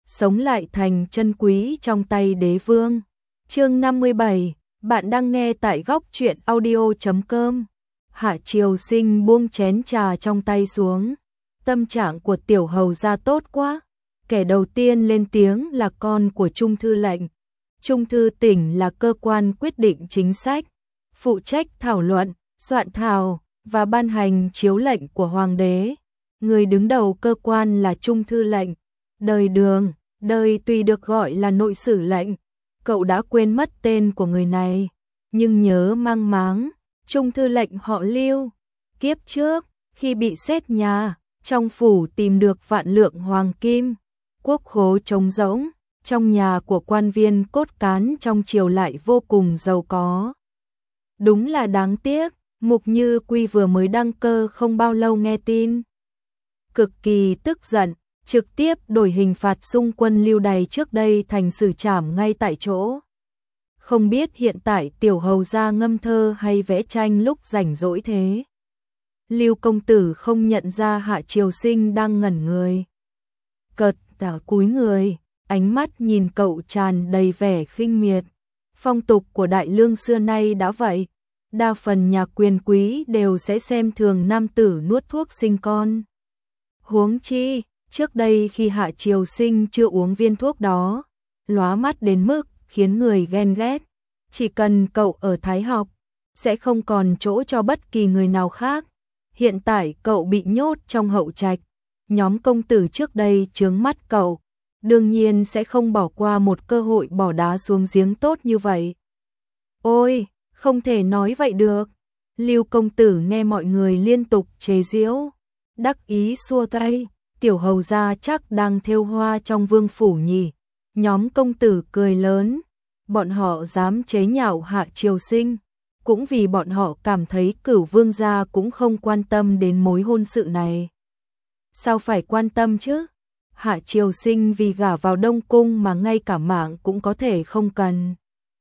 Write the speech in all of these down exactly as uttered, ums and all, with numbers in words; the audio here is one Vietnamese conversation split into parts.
sống lại thành chân quý trong tay đế vương. Chương năm mươi bảy, bạn đang nghe tại góc truyện audio chấm com. Hạ Triều Sinh buông chén trà trong tay xuống. Tâm trạng của tiểu hầu gia tốt quá. Kẻ đầu tiên lên tiếng là con của Trung thư lệnh. Trung thư tỉnh là cơ quan quyết định chính sách, phụ trách thảo luận, soạn thảo và ban hành chiếu lệnh của hoàng đế. Người đứng đầu cơ quan là Trung thư lệnh. Đời Đường, đời tuy được gọi là nội sử lệnh. Cậu đã quên mất tên của người này, nhưng nhớ mang máng, Trung thư lệnh họ Lưu. Kiếp trước, khi bị xét nhà, trong phủ tìm được vạn lượng hoàng kim, quốc khố trống rỗng, trong nhà của quan viên cốt cán trong triều lại vô cùng giàu có. Đúng là đáng tiếc, Mục Như Quy vừa mới đăng cơ không bao lâu nghe tin. Cực kỳ tức giận, trực tiếp đổi hình phạt xung quân Lưu Đày trước đây thành xử trảm ngay tại chỗ. Không biết hiện tại tiểu hầu gia ngâm thơ hay vẽ tranh lúc rảnh rỗi thế. Lưu công tử không nhận ra Hạ Triều Sinh đang ngẩn người. Cợt tả cúi người, ánh mắt nhìn cậu tràn đầy vẻ khinh miệt. Phong tục của Đại Lương xưa nay đã vậy. Đa phần nhà quyền quý đều sẽ xem thường nam tử nuốt thuốc sinh con. Huống chi, trước đây khi Hạ Triều Sinh chưa uống viên thuốc đó, lóa mắt đến mức khiến người ghen ghét. Chỉ cần cậu ở Thái học, sẽ không còn chỗ cho bất kỳ người nào khác. Hiện tại cậu bị nhốt trong hậu trạch, nhóm công tử trước đây chướng mắt cậu, đương nhiên sẽ không bỏ qua một cơ hội bỏ đá xuống giếng tốt như vậy. Ôi, không thể nói vậy được. Lưu công tử nghe mọi người liên tục chế giễu, đắc ý xua tay, tiểu hầu gia chắc đang thêu hoa trong vương phủ nhỉ. Nhóm công tử cười lớn, bọn họ dám chế nhạo Hạ Triều Sinh, cũng vì bọn họ cảm thấy Cửu vương gia cũng không quan tâm đến mối hôn sự này. Sao phải quan tâm chứ? Hạ Triều Sinh vì gả vào Đông Cung mà ngay cả mạng cũng có thể không cần.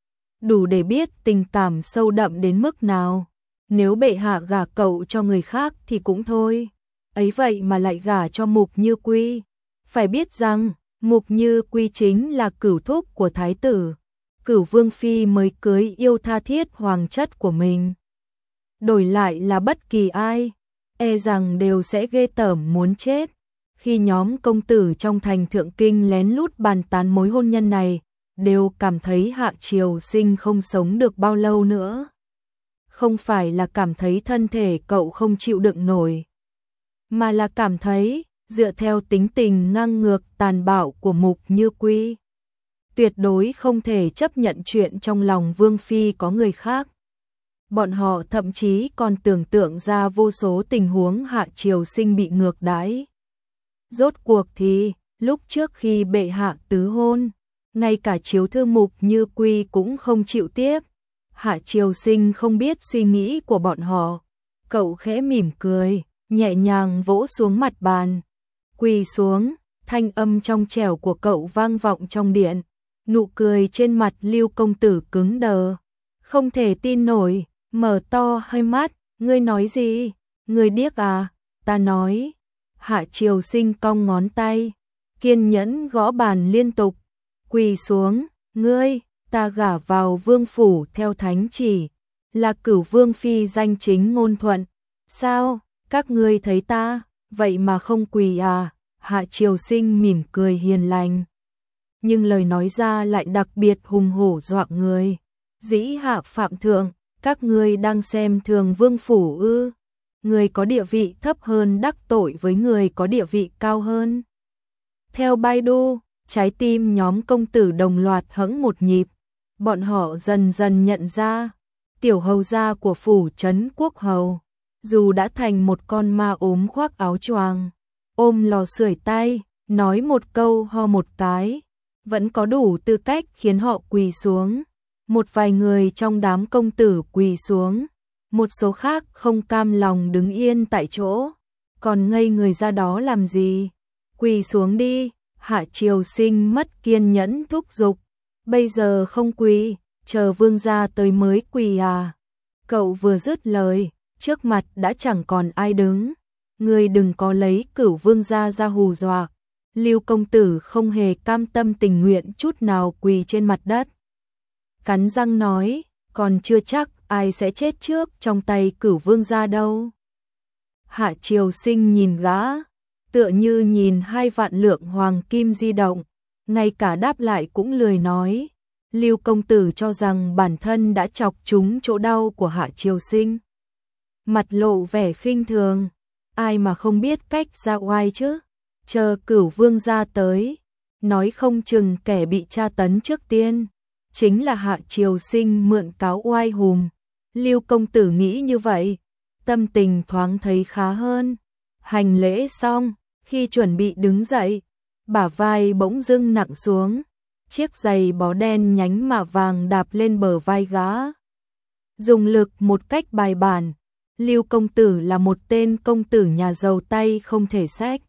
Đủ để biết tình cảm sâu đậm đến mức nào. Nếu bệ hạ gả cậu cho người khác thì cũng thôi. Ấy vậy mà lại gả cho Mục Như Quy. Phải biết rằng, Mục Như Quy chính là cửu thúc của thái tử. Cửu vương phi mới cưới yêu tha thiết hoàng chất của mình. Đổi lại là bất kỳ ai, e rằng đều sẽ ghê tởm muốn chết. Khi nhóm công tử trong thành Thượng Kinh lén lút bàn tán mối hôn nhân này, đều cảm thấy Hạ Triều Sinh không sống được bao lâu nữa. Không phải là cảm thấy thân thể cậu không chịu đựng nổi, mà là cảm thấy, dựa theo tính tình ngang ngược tàn bạo của Mục Như Quy, tuyệt đối không thể chấp nhận chuyện trong lòng Vương Phi có người khác. Bọn họ thậm chí còn tưởng tượng ra vô số tình huống Hạ Triều Sinh bị ngược đãi. Rốt cuộc thì, lúc trước khi bệ hạ tứ hôn, ngay cả chiếu thư Mục Như Quy cũng không chịu tiếp. Hạ Triều Sinh không biết suy nghĩ của bọn họ. Cậu khẽ mỉm cười, nhẹ nhàng vỗ xuống mặt bàn. Quỳ xuống, thanh âm trong trẻo của cậu vang vọng trong điện. Nụ cười trên mặt Lưu công tử cứng đờ. Không thể tin nổi, mở to hai mắt, ngươi nói gì? Ngươi điếc à? Ta nói. Hạ Triều Sinh cong ngón tay, kiên nhẫn gõ bàn liên tục. Quỳ xuống, ngươi, ta gả vào vương phủ theo thánh chỉ, là Cửu vương phi danh chính ngôn thuận. Sao, các ngươi thấy ta, vậy mà không quỳ à? Hạ Triều Sinh mỉm cười hiền lành, nhưng lời nói ra lại đặc biệt hùng hổ dọa người. Dĩ hạ phạm thượng, các ngươi đang xem thường vương phủ ư? Người có địa vị thấp hơn đắc tội với người có địa vị cao hơn. Theo Baidu, trái tim nhóm công tử đồng loạt hẫng một nhịp. Bọn họ dần dần nhận ra, tiểu hầu gia của phủ trấn quốc hầu, dù đã thành một con ma ốm khoác áo choàng, ôm lò sưởi tay, nói một câu ho một cái, vẫn có đủ tư cách khiến họ quỳ xuống. Một vài người trong đám công tử quỳ xuống, một số khác không cam lòng đứng yên tại chỗ, còn ngây người ra đó làm gì? Quỳ xuống đi. Hạ Triều Sinh mất kiên nhẫn thúc giục. Bây giờ không quỳ, chờ vương gia tới mới quỳ à? Cậu vừa dứt lời, trước mặt đã chẳng còn ai đứng. Ngươi đừng có lấy Cửu vương gia ra hù dọa. Lưu công tử không hề cam tâm tình nguyện chút nào quỳ trên mặt đất. Cắn răng nói, còn chưa chắc ai sẽ chết trước trong tay Cửu vương gia đâu. Hạ Triều Sinh nhìn gã, tựa như nhìn hai vạn lượng hoàng kim di động, ngay cả đáp lại cũng lười nói. Lưu công tử cho rằng bản thân đã chọc trúng chỗ đau của Hạ Triều Sinh. Mặt lộ vẻ khinh thường, ai mà không biết cách ra oai chứ, chờ Cửu vương gia tới, nói không chừng kẻ bị tra tấn trước tiên chính là Hạ Triều Sinh mượn cáo oai hùm. Lưu công tử nghĩ như vậy, tâm tình thoáng thấy khá hơn. Hành lễ xong, khi chuẩn bị đứng dậy, bả vai bỗng dưng nặng xuống, chiếc giày bó đen nhánh mạ vàng đạp lên bờ vai gã. Dùng lực một cách bài bản, Lưu công tử là một tên công tử nhà giàu, tay không thể xách,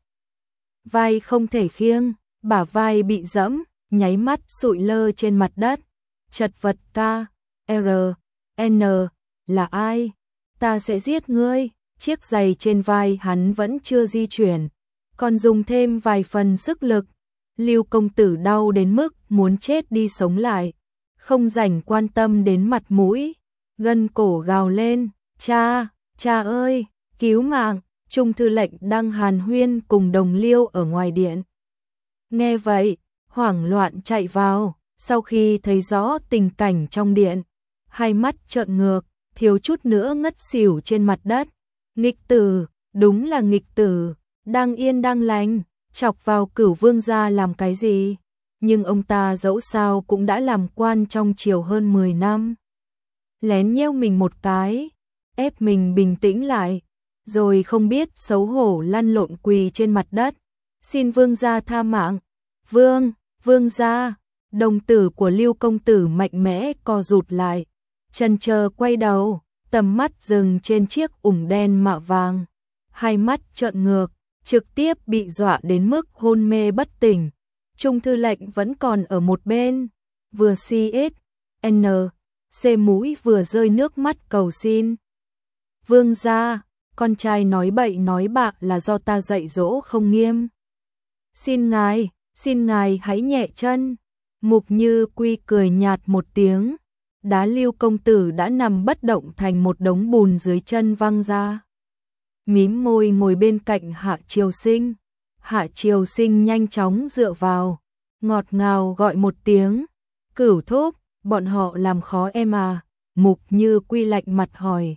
vai không thể khiêng, bả vai bị dẫm, nháy mắt sụi lơ trên mặt đất. Chật vật ca, R, N, là ai? Ta sẽ giết ngươi. Chiếc giày trên vai hắn vẫn chưa di chuyển, còn dùng thêm vài phần sức lực. Lưu công tử đau đến mức muốn chết đi sống lại, không rảnh quan tâm đến mặt mũi, gân cổ gào lên, cha, cha ơi, cứu mạng. Trung thư lệnh đang hàn huyên cùng đồng liêu ở ngoài điện. Nghe vậy, hoảng loạn chạy vào, sau khi thấy rõ tình cảnh trong điện, hai mắt trợn ngược, thiếu chút nữa ngất xỉu trên mặt đất. Nghịch tử, đúng là nghịch tử, đang yên đang lành, chọc vào Cửu vương gia làm cái gì? Nhưng ông ta dẫu sao cũng đã làm quan trong triều hơn mười năm. Lén nheo mình một cái, ép mình bình tĩnh lại, rồi không biết xấu hổ lăn lộn quỳ trên mặt đất. Xin vương gia tha mạng. Vương, vương gia. Đồng tử của Lưu công tử mạnh mẽ co rụt lại, chần chờ quay đầu, tầm mắt dừng trên chiếc ủng đen mạ vàng, hai mắt trợn ngược, trực tiếp bị dọa đến mức hôn mê bất tỉnh. Trung thư lệnh vẫn còn ở một bên, vừa xê ét en xê mũi vừa rơi nước mắt cầu xin. Vương gia, con trai nói bậy nói bạ là do ta dạy dỗ không nghiêm. Xin ngài, xin ngài hãy nhẹ chân. Mục Như Quy cười nhạt một tiếng, đá Lưu công tử đã nằm bất động thành một đống bùn dưới chân văng ra. Mím môi ngồi bên cạnh Hạ Triều Sinh. Hạ Triều Sinh nhanh chóng dựa vào, ngọt ngào gọi một tiếng, Cửu thúc, bọn họ làm khó em à? Mục Như Quy lạnh mặt hỏi.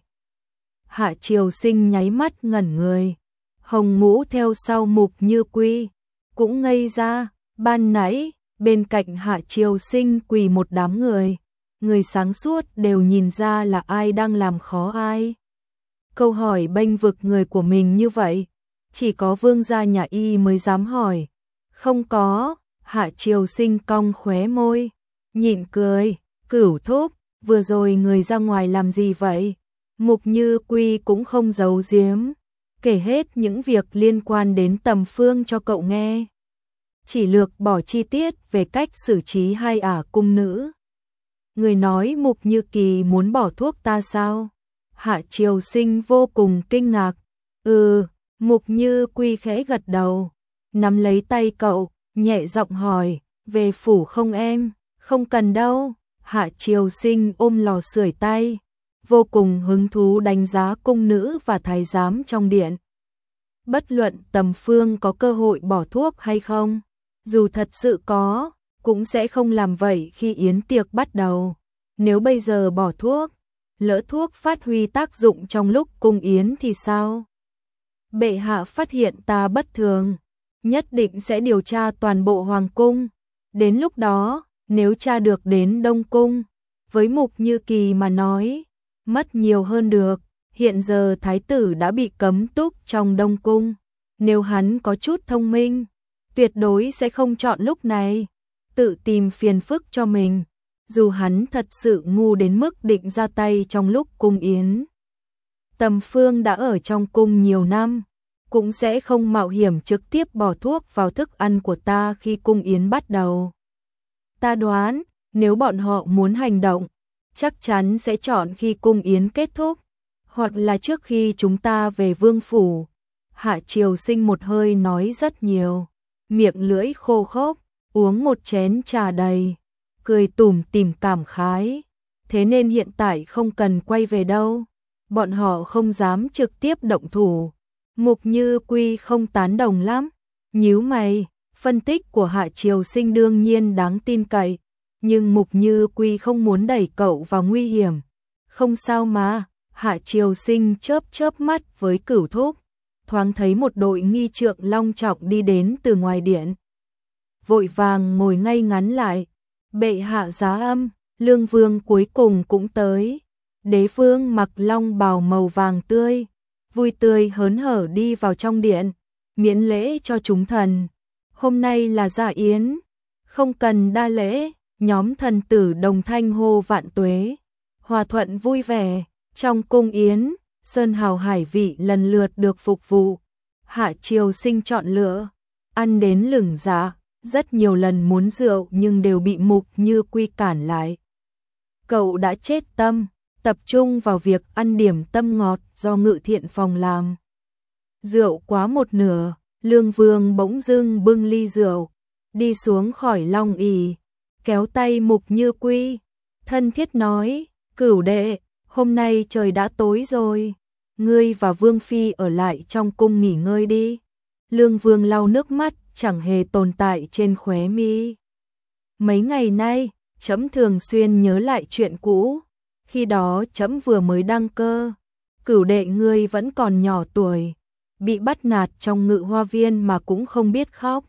Hạ Triều Sinh nháy mắt ngẩn người, Hồng Ngũ theo sau Mục Như Quy, cũng ngây ra. Ban nãy bên cạnh Hạ Triều Sinh quỳ một đám người, người sáng suốt đều nhìn ra là ai đang làm khó ai. Câu hỏi bênh vực người của mình như vậy, chỉ có vương gia nhà y mới dám hỏi. Không có, Hạ Triều Sinh cong khóe môi, nhịn cười, Cửu thúc, vừa rồi người ra ngoài làm gì vậy? Mục Như Quy cũng không giấu giếm, kể hết những việc liên quan đến Tầm Phương cho cậu nghe. Chỉ lược bỏ chi tiết về cách xử trí hai ả cung nữ. Người nói Mục Như Kỳ muốn bỏ thuốc ta sao? Hạ Triều Sinh vô cùng kinh ngạc. Ừ, Mục Như Quy khẽ gật đầu, nắm lấy tay cậu, nhẹ giọng hỏi, về phủ không em? Không cần đâu. Hạ Triều Sinh ôm lò sưởi tay, vô cùng hứng thú đánh giá cung nữ và thái giám trong điện. Bất luận Tầm Phương có cơ hội bỏ thuốc hay không, dù thật sự có, cũng sẽ không làm vậy khi yến tiệc bắt đầu. Nếu bây giờ bỏ thuốc, lỡ thuốc phát huy tác dụng trong lúc cung yến thì sao? Bệ hạ phát hiện ta bất thường, nhất định sẽ điều tra toàn bộ hoàng cung. Đến lúc đó, nếu tra được đến Đông Cung, với Mục Như Kỳ mà nói, mất nhiều hơn được. Hiện giờ thái tử đã bị cấm túc trong Đông Cung, nếu hắn có chút thông minh, tuyệt đối sẽ không chọn lúc này tự tìm phiền phức cho mình, dù hắn thật sự ngu đến mức định ra tay trong lúc cung yến. Tầm Phương đã ở trong cung nhiều năm, cũng sẽ không mạo hiểm trực tiếp bỏ thuốc vào thức ăn của ta khi cung yến bắt đầu. Ta đoán, nếu bọn họ muốn hành động, chắc chắn sẽ chọn khi cung yến kết thúc, hoặc là trước khi chúng ta về vương phủ. Hạ Triều Sinh một hơi nói rất nhiều, miệng lưỡi khô khốc, uống một chén trà đầy, cười tủm tỉm cảm khái. Thế nên hiện tại không cần quay về đâu, bọn họ không dám trực tiếp động thủ. Mục Như Quy không tán đồng lắm, nhíu mày, phân tích của Hạ Triều Sinh đương nhiên đáng tin cậy, nhưng Mục Như Quy không muốn đẩy cậu vào nguy hiểm. Không sao mà, Hạ Triều Sinh chớp chớp mắt với Cửu Thúc, thoáng thấy một đội nghi trượng long trọng đi đến từ ngoài điện. Vội vàng ngồi ngay ngắn lại, bệ hạ giá âm, Lương Vương cuối cùng cũng tới. Đế vương mặc long bào màu vàng tươi, vui tươi hớn hở đi vào trong điện, miễn lễ cho chúng thần. Hôm nay là dạ yến, không cần đa lễ, nhóm thần tử đồng thanh hô vạn tuế. Hòa thuận vui vẻ, trong cung yến, sơn hào hải vị lần lượt được phục vụ. Hạ Triều Sinh chọn lựa, ăn đến lửng dạ, rất nhiều lần muốn rượu nhưng đều bị Mục Như Quy cản lại. Cậu đã chết tâm, tập trung vào việc ăn điểm tâm ngọt do Ngự Thiện Phòng làm. Rượu quá một nửa, Lương Vương bỗng dưng bưng ly rượu, đi xuống khỏi long ỷ, kéo tay Mục Như Quy, thân thiết nói, Cửu đệ, hôm nay trời đã tối rồi, ngươi và Vương Phi ở lại trong cung nghỉ ngơi đi. Lương Vương lau nước mắt, chẳng hề tồn tại trên khóe mi. Mấy ngày nay, trẫm thường xuyên nhớ lại chuyện cũ, khi đó trẫm vừa mới đăng cơ, Cửu đệ ngươi vẫn còn nhỏ tuổi, bị bắt nạt trong Ngự Hoa Viên mà cũng không biết khóc.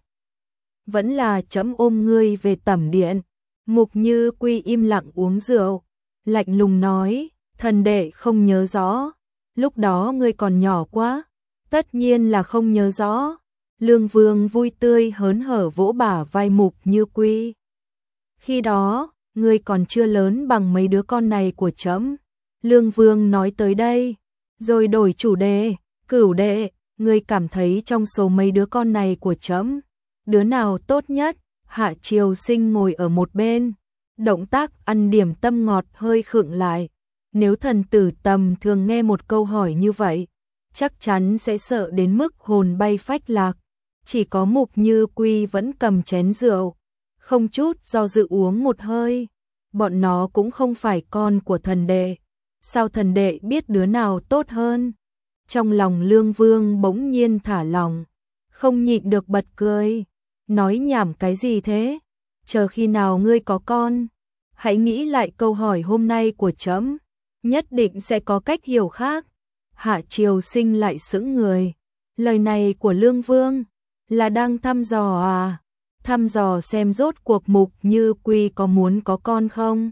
Vẫn là trẫm ôm ngươi về tẩm điện. Mục Như Quy im lặng uống rượu, lạnh lùng nói, thần đệ không nhớ rõ, lúc đó ngươi còn nhỏ quá, tất nhiên là không nhớ rõ. Lương Vương vui tươi hớn hở vỗ bả vai Mục Như Quy. Khi đó, ngươi còn chưa lớn bằng mấy đứa con này của trẫm. Lương Vương nói tới đây, rồi đổi chủ đề, Cửu đệ, ngươi cảm thấy trong số mấy đứa con này của trẫm, đứa nào tốt nhất? Hạ Triều Sinh ngồi ở một bên, động tác ăn điểm tâm ngọt hơi khựng lại. Nếu thần tử tầm thường nghe một câu hỏi như vậy, chắc chắn sẽ sợ đến mức hồn bay phách lạc. Chỉ có Mục Như Quy vẫn cầm chén rượu, không chút do dự uống một hơi. Bọn nó cũng không phải con của thần đệ, sao thần đệ biết đứa nào tốt hơn? Trong lòng Lương Vương bỗng nhiên thả lòng, không nhịn được bật cười. Nói nhảm cái gì thế? Chờ khi nào ngươi có con, hãy nghĩ lại câu hỏi hôm nay của trẫm, nhất định sẽ có cách hiểu khác. Hạ Triều Sinh lại sững người. Lời này của Lương Vương là đang thăm dò à? Thăm dò xem rốt cuộc Mục Như Quy có muốn có con không?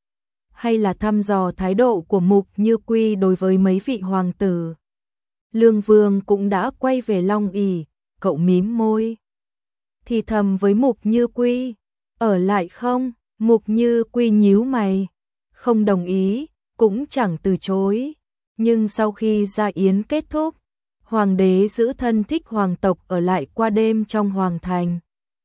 Hay là thăm dò thái độ của Mục Như Quy đối với mấy vị hoàng tử? Lương Vương cũng đã quay về long ỷ, cậu mím môi, thì thầm với Mục Như Quy, ở lại không? Mục Như Quy nhíu mày, không đồng ý, cũng chẳng từ chối. Nhưng sau khi gia yến kết thúc, hoàng đế giữ thân thích hoàng tộc ở lại qua đêm trong hoàng thành.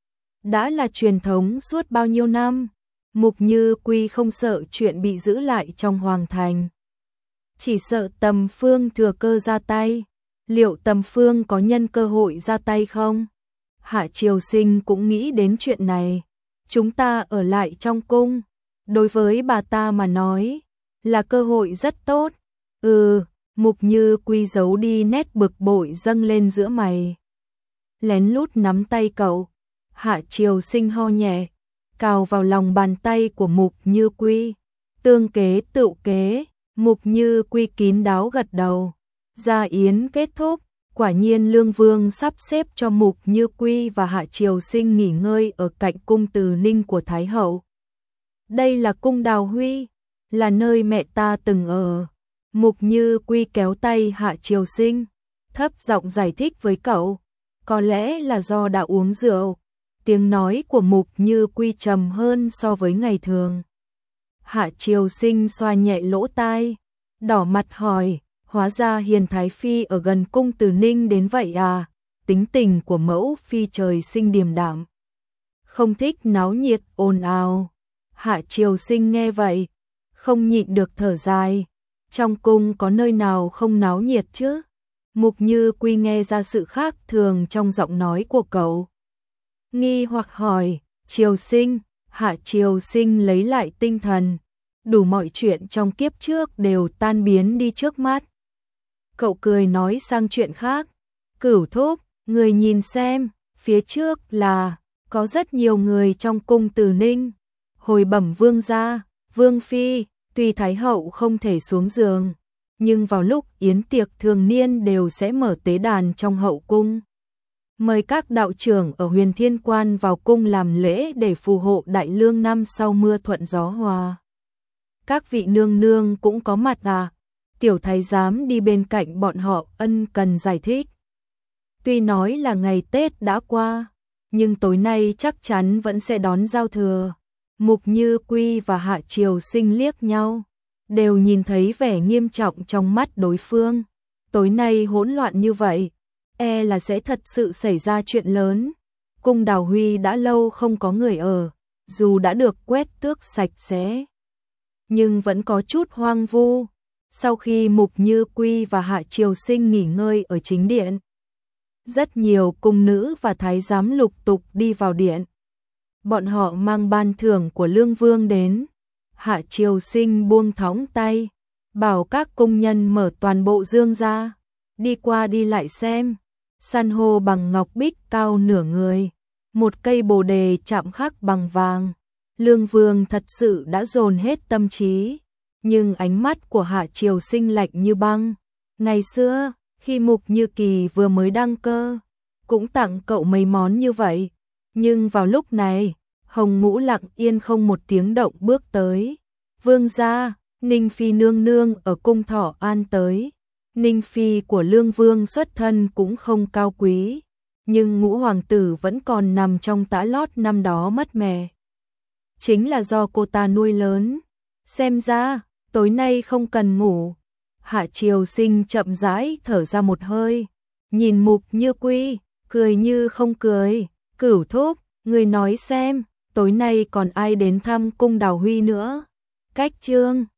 Đã là truyền thống suốt bao nhiêu năm, Mục Như Quy không sợ chuyện bị giữ lại trong hoàng thành. Chỉ sợ Tầm Phương thừa cơ ra tay. Liệu Tầm Phương có nhân cơ hội ra tay không? Hạ Triều Sinh cũng nghĩ đến chuyện này. Chúng ta ở lại trong cung, đối với bà ta mà nói, là cơ hội rất tốt. Ừ, Mục Như Quy giấu đi nét bực bội dâng lên giữa mày. Lén lút nắm tay cậu. Hạ Triều Sinh ho nhẹ, cào vào lòng bàn tay của Mục Như Quy. Tương kế tựu kế, Mục Như Quy kín đáo gật đầu. Gia yến kết thúc, quả nhiên Lương Vương sắp xếp cho Mục Như Quy và Hạ Triều Sinh nghỉ ngơi ở cạnh cung Từ Ninh của Thái Hậu. Đây là cung Đào Huy, là nơi mẹ ta từng ở. Mục Như Quy kéo tay Hạ Triều Sinh, thấp giọng giải thích với cậu. Có lẽ là do đã uống rượu, tiếng nói của Mục Như Quy trầm hơn so với ngày thường. Hạ Triều Sinh xoa nhẹ lỗ tai, đỏ mặt hỏi, hóa ra Hiền Thái Phi ở gần cung Từ Ninh đến vậy à? Tính tình của mẫu phi trời sinh điềm đạm, không thích náo nhiệt ồn ào. Hạ Triều Sinh nghe vậy, không nhịn được thở dài. Trong cung có nơi nào không náo nhiệt chứ? Mục Như Quy nghe ra sự khác thường trong giọng nói của cậu. nghi hoặc hỏi, Triều Sinh, Hạ Triều Sinh lấy lại tinh thần, đủ mọi chuyện trong kiếp trước đều tan biến đi trước mắt. Cậu cười nói sang chuyện khác, Cửu thúc, người nhìn xem, phía trước là, có rất nhiều người trong cung Từ Ninh, hồi bẩm vương gia, vương phi, tuy thái hậu không thể xuống giường, nhưng vào lúc yến tiệc thường niên đều sẽ mở tế đàn trong hậu cung. Mời các đạo trưởng ở Huyền Thiên Quan vào cung làm lễ để phù hộ đại lương năm sau mưa thuận gió hòa. Các vị nương nương cũng có mặt à? Tiểu thái giám đi bên cạnh bọn họ ân cần giải thích. Tuy nói là ngày Tết đã qua, nhưng tối nay chắc chắn vẫn sẽ đón giao thừa. Mục Như Quy và Hạ Triều Sinh liếc nhau, đều nhìn thấy vẻ nghiêm trọng trong mắt đối phương. Tối nay hỗn loạn như vậy, e là sẽ thật sự xảy ra chuyện lớn. Cung Đào Huy đã lâu không có người ở, dù đã được quét tước sạch sẽ, nhưng vẫn có chút hoang vu. Sau khi Mục Như Quy và Hạ Triều Sinh nghỉ ngơi ở chính điện, rất nhiều cung nữ và thái giám lục tục đi vào điện. Bọn họ mang ban thưởng của Lương Vương đến. Hạ Triều Sinh buông thõng tay, bảo các cung nhân mở toàn bộ dương ra, đi qua đi lại xem. San hô bằng ngọc bích cao nửa người, một cây bồ đề chạm khắc bằng vàng. Lương Vương thật sự đã dồn hết tâm trí, nhưng ánh mắt của Hạ Triều Sinh lạnh như băng. Ngày xưa, khi Mục Như Kỳ vừa mới đăng cơ, cũng tặng cậu mấy món như vậy, nhưng vào lúc này, Hồng Ngũ lặng yên không một tiếng động bước tới. Vương gia, Ninh Phi nương nương ở cung Thọ An tới. Ninh Phi của Lương Vương xuất thân cũng không cao quý, nhưng Ngũ hoàng tử vẫn còn nằm trong tã lót năm đó mất mẹ. Chính là do cô ta nuôi lớn. Xem ra, tối nay không cần ngủ. Hạ Triều Sinh chậm rãi thở ra một hơi, nhìn Mục Như Quy, cười như không cười. Cửu thúc, người nói xem, tối nay còn ai đến thăm cung Đào Huy nữa? Cách Trương